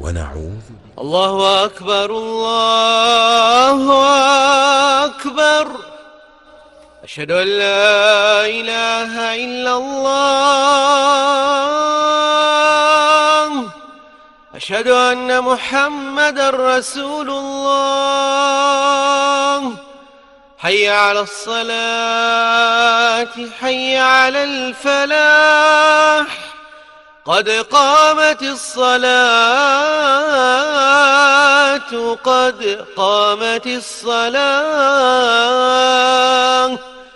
ونعوذ. الله أكبر الله أكبر. أشهد أن لا إله إلا الله. أشهد أن محمدا رسول الله. حي على الصلاة حي على الفلاح. قد قامت الصلاة قد قامت الصلاة.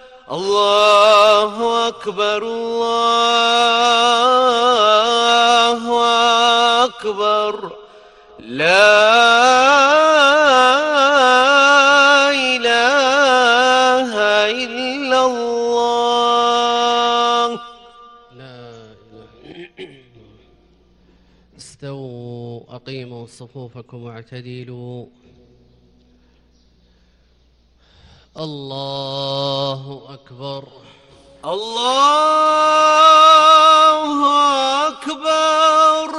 الله أكبر الله أكبر. لا إله إلا الله. استووا أقيموا صفوفكم واعتدلوا. الله أكبر الله أكبر.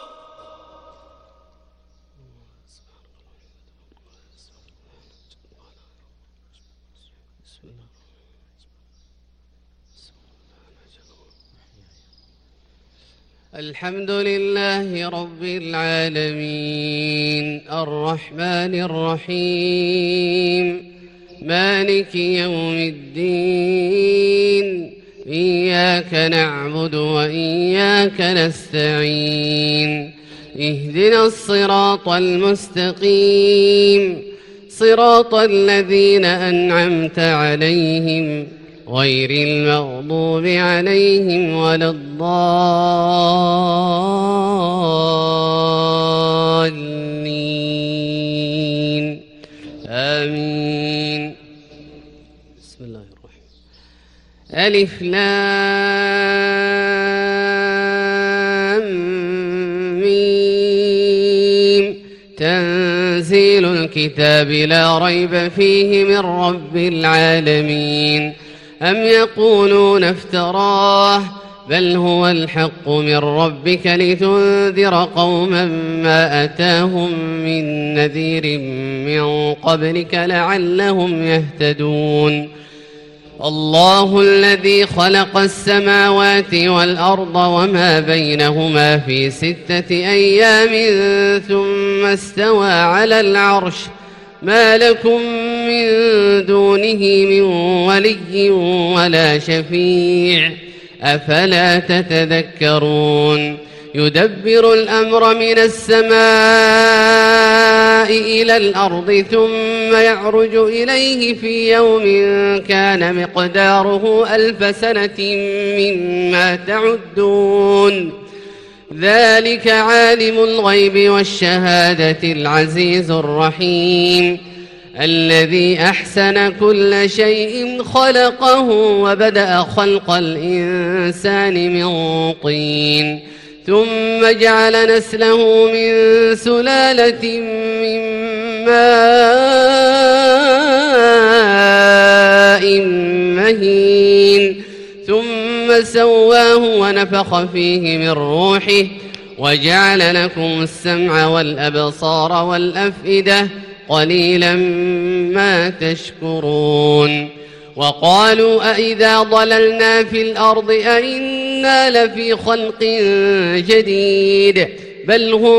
الحمد لله رب العالمين الرحمن الرحيم مالك يوم الدين. إياك نعبد وإياك نستعين. اهدنا الصراط المستقيم صراط الذين أنعمت عليهم غير المغضوب عليهم ولا الضالين. آمين. بسم الله الرحمن ألف لام ميم. تنزيل الكتاب لا ريب فيه من رب العالمين. أم يقولون افتراه بل هو الحق من ربك لتنذر قوما ما أتاهم من نذير من قبلك لعلهم يهتدون. الله الذي خلق السماوات والأرض وما بينهما في 6 أيام ثم استوى على العرش. ما لكم من دونه من ولي ولا شفيع أفلا تتذكرون. يدبر الأمر من السماء إلى الأرض ثم يعرج إليه في يوم كان مقداره 1000 سنة مما تعدون. ذلك عالم الغيب والشهادة العزيز الرحيم الذي أحسن كل شيء خلقه وبدأ خلق الإنسان من طين ثم جعل نسله من سلالة من ماء مهين ثم سواه ونفخ فيه من روحه وجعل لكم السمع والأبصار والأفئدة قليلا ما تشكرون. وقالوا أإذا ضللنا في الأرض أإنا لفي خلق جديد بل هم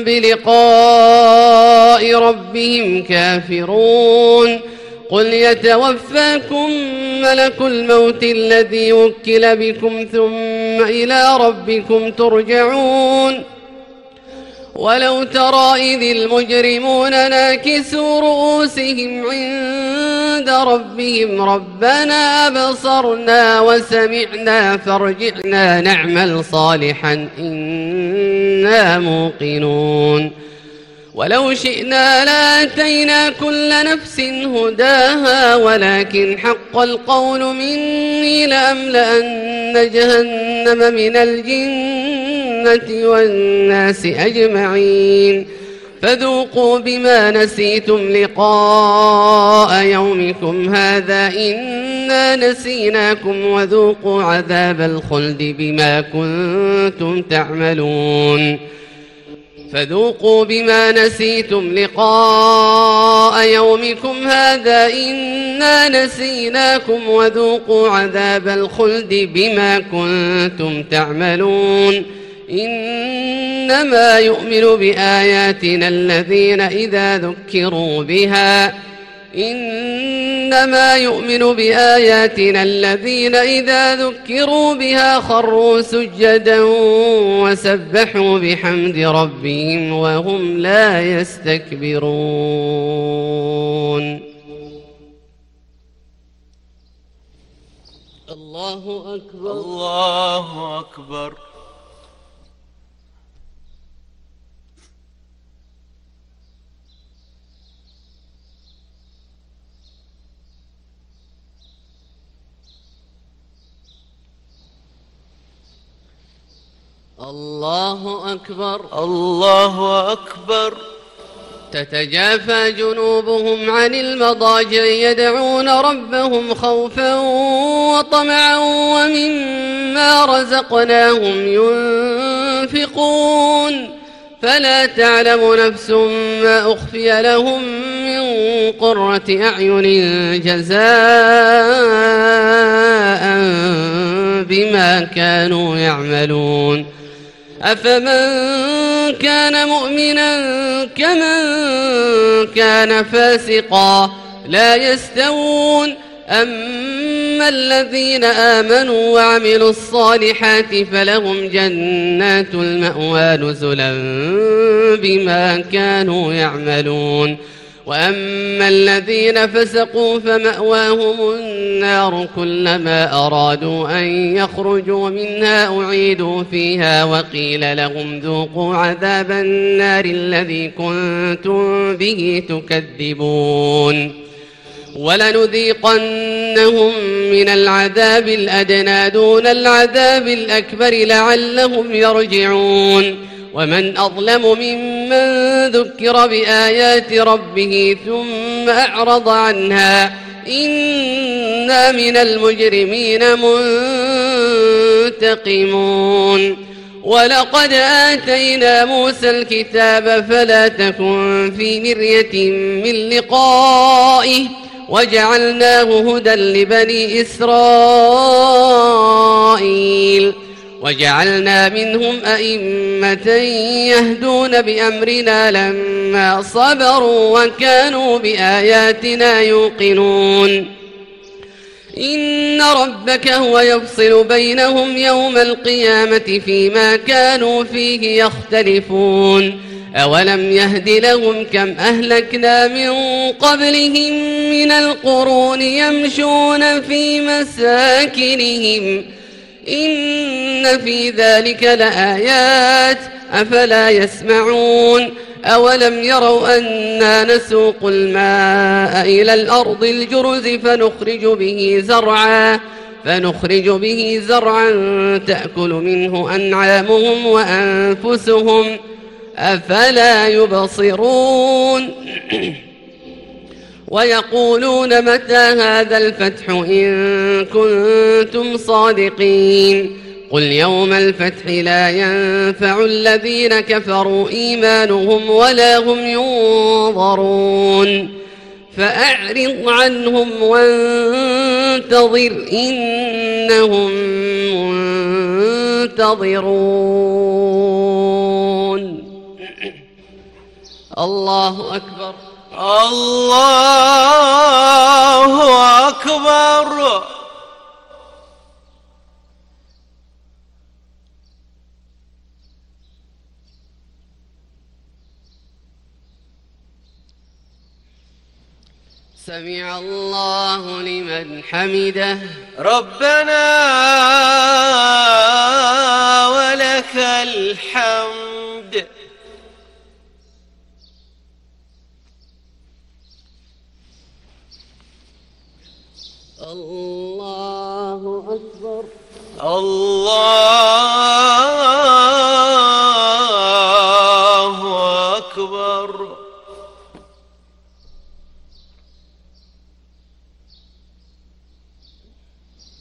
بلقاء ربهم كافرون. قل يتوفاكم ملك الموت الذي وكل بكم ثم إلى ربكم ترجعون. ولو ترى إذ المجرمون ناكسوا رؤوسهم عند ربهم ربنا أبصرنا وسمعنا فارجعنا نعمل صالحا إنا موقنون. ولو شئنا لآتينا كل نفس هداها ولكن حق القول مني لأملأن جهنم من الجنة والناس أجمعين. فذوقوا بما نسيتم لقاء يومكم هذا إنا نسيناكم وذوقوا عذاب الخلد بما كنتم تعملون. فذوقوا بما نسيتم لقاء يومكم هذا إنا نسيناكم وذوقوا عذاب الخلد بما كنتم تعملون إنما يؤمن بآياتنا الذين إذا ذكروا بها خروا سجدا وسبحوا بحمد ربهم وهم لا يستكبرون. الله أكبر. الله أكبر. الله أكبر. الله أكبر. تتجافى جنوبهم عن المضاجع يدعون ربهم خوفا وطمعا ومما رزقناهم ينفقون فلا تعلم نفس ما أخفي لهم من قرة أعين جزاء بما كانوا يعملون. أفمن كان مؤمنا كمن كان فاسقا لا يستوون. أما الذين آمنوا وعملوا الصالحات فلهم جنات المأوى نزلا بما كانوا يعملون. وأما الذين فسقوا فمأواهم النار كلما أرادوا أن يخرجوا منها أعيدوا فيها وقيل لهم ذوقوا عذاب النار الذي كنتم به تكذبون. ولنذيقنهم من العذاب الأدنى دون العذاب الأكبر لعلهم يرجعون. ومن أظلم ممن ذكر بآيات ربه ثم أعرض عنها إنا من المجرمين منتقمون. ولقد آتينا موسى الكتاب فلا تكن في مرية من لقائه وجعلناه هدى لبني إسرائيل وجعلنا منهم أئمة يهدون بأمرنا لما صبروا وكانوا بآياتنا يوقنون. إن ربك هو يفصل بينهم يوم القيامة فيما كانوا فيه يختلفون. أولم يهد لهم كم أهلكنا من قبلهم من القرون يمشون في مساكنهم إن في ذلك لآيات أفلا يسمعون. أولم يروا أنا نسوق الماء إلى الأرض الجرز فنخرج به زرعا تأكل منه أنعامهم وأنفسهم أفلا يبصرون. ويقولون متى هذا الفتح إن كنتم صادقين. قل يوم الفتح لا ينفع الذين كفروا إيمانهم ولا هم ينظرون. فأعرض عنهم وانتظر إنهم منتظرون. الله أكبر. الله أكبر. سمع الله لمن حمده. ربنا ولك الحمد. الله أكبر. الله أكبر.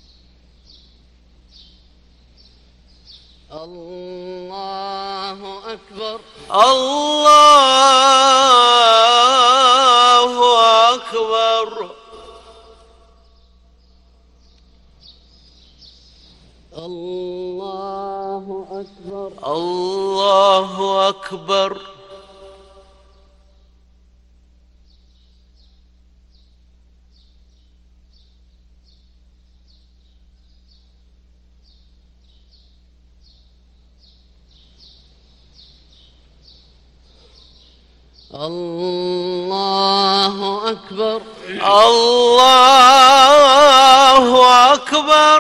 الله أكبر الله أكبر الله أكبر الله أكبر الله أكبر الله أكبر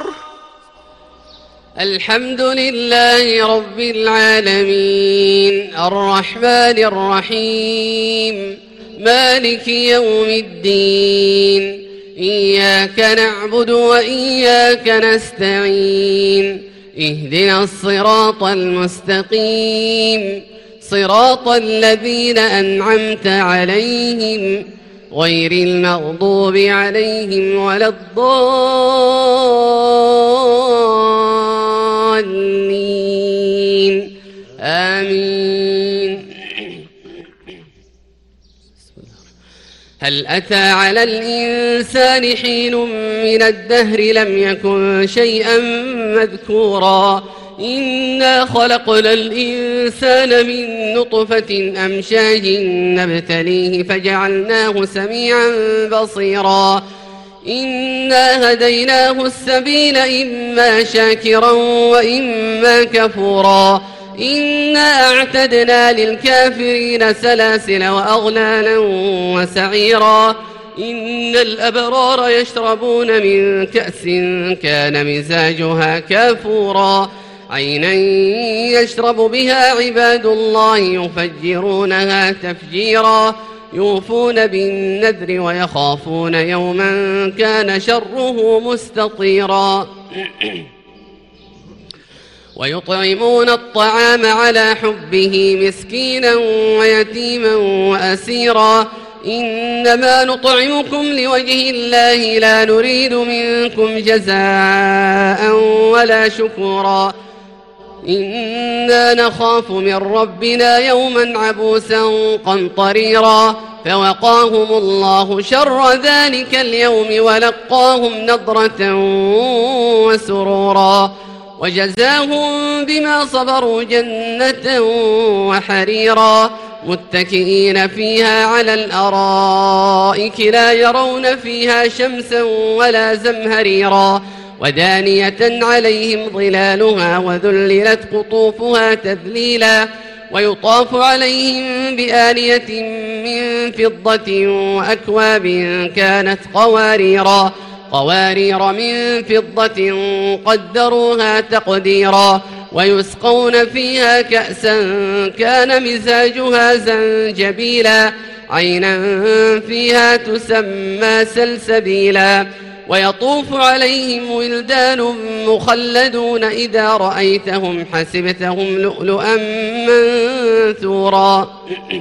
الحمد لله رب العالمين الرحمن الرحيم مالك يوم الدين إياك نعبد وإياك نستعين اهدنا الصراط المستقيم صراط الذين أنعمت عليهم غير المغضوب عليهم ولا الضالين آمين. هل أتى على الإنسان حين من الدهر لم يكن شيئا مذكورا إنا خلقنا الإنسان من نطفة أمشاج نبتليه فجعلناه سميعا بصيرا إنا هديناه السبيل إما شاكرا وإما كفورا إنا أعتدنا للكافرين سلاسل وأغلالا وسعيرا إن الأبرار يشربون من كأس كان مزاجها كافورا عينا يشرب بها عباد الله يفجرونها تفجيرا يوفون بالنذر ويخافون يوما كان شره مستطيرا ويطعمون الطعام على حبه مسكينا ويتيما وأسيرا إنما نطعمكم لوجه الله لا نريد منكم جزاء ولا شكورا إنا نخاف من ربنا يوما عبوسا قمطريرا فوقاهم الله شر ذلك اليوم ولقاهم نضرة وسرورا وجزاهم بما صبروا جنة وحريرا متكئين فيها على الأرائك لا يرون فيها شمسا ولا زمهريرا ودانية عليهم ظلالها وذللت قطوفها تذليلا ويطاف عليهم بآنية من فضة وأكواب كانت قوارير من فضة قدروها تقديرا ويسقون فيها كأسا كان مزاجها زنجبيلا عينا فيها تسمى سلسبيلا ويطوف عليهم ولدان مخلدون إذا رأيتهم حسبتهم لؤلؤا منثورا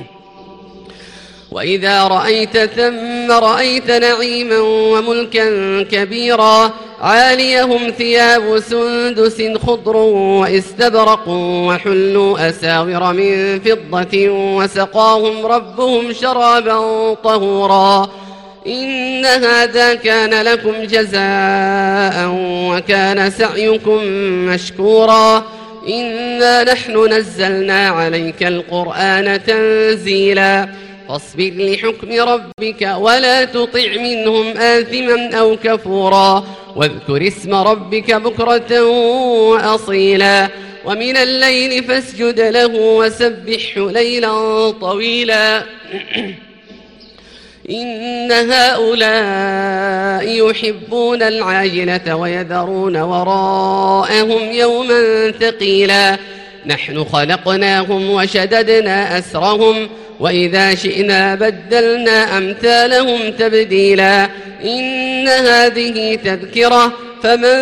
وإذا رأيت ثم رأيت نعيما وملكا كبيرا عاليهم ثياب سندس خضر واستبرق وحلوا أساور من فضة وسقاهم ربهم شرابا طهورا إن هذا كان لكم جزاء وكان سعيكم مشكورا إنا نحن نزلنا عليك القرآن تنزيلا فاصبر لحكم ربك ولا تطع منهم آثما أو كفورا واذكر اسم ربك بكرة وأصيلا ومن الليل فاسجد له وسبحه ليلا طويلا إن هؤلاء يحبون العاجلة ويذرون وراءهم يوما ثقيلا نحن خلقناهم وشددنا أسرهم وإذا شئنا بدلنا أمثالهم تبديلا إن هذه تذكرة فمن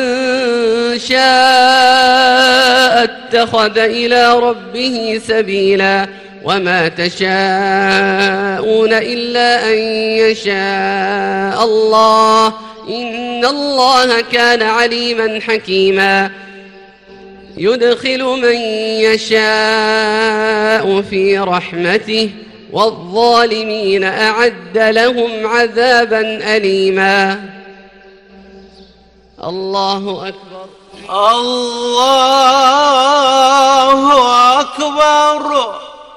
شاء اتخذ إلى ربه سبيلا وما تشاءون إلا أن يشاء الله إن الله كان عليما حكيما يدخل من يشاء في رحمته والظالمين أعد لهم عذابا أليما. الله أكبر. الله أكبر.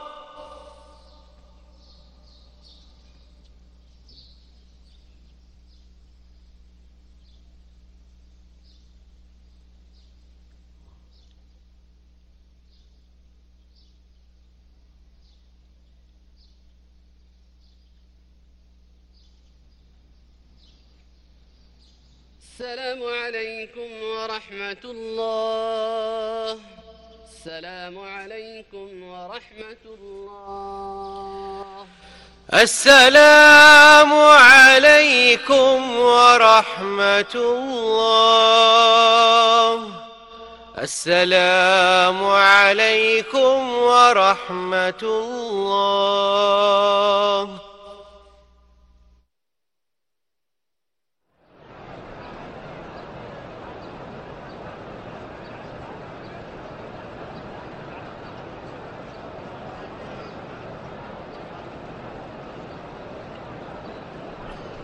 السلام عليكم ورحمة الله. السلام عليكم ورحمة الله. السلام عليكم ورحمة الله. السلام عليكم ورحمة الله.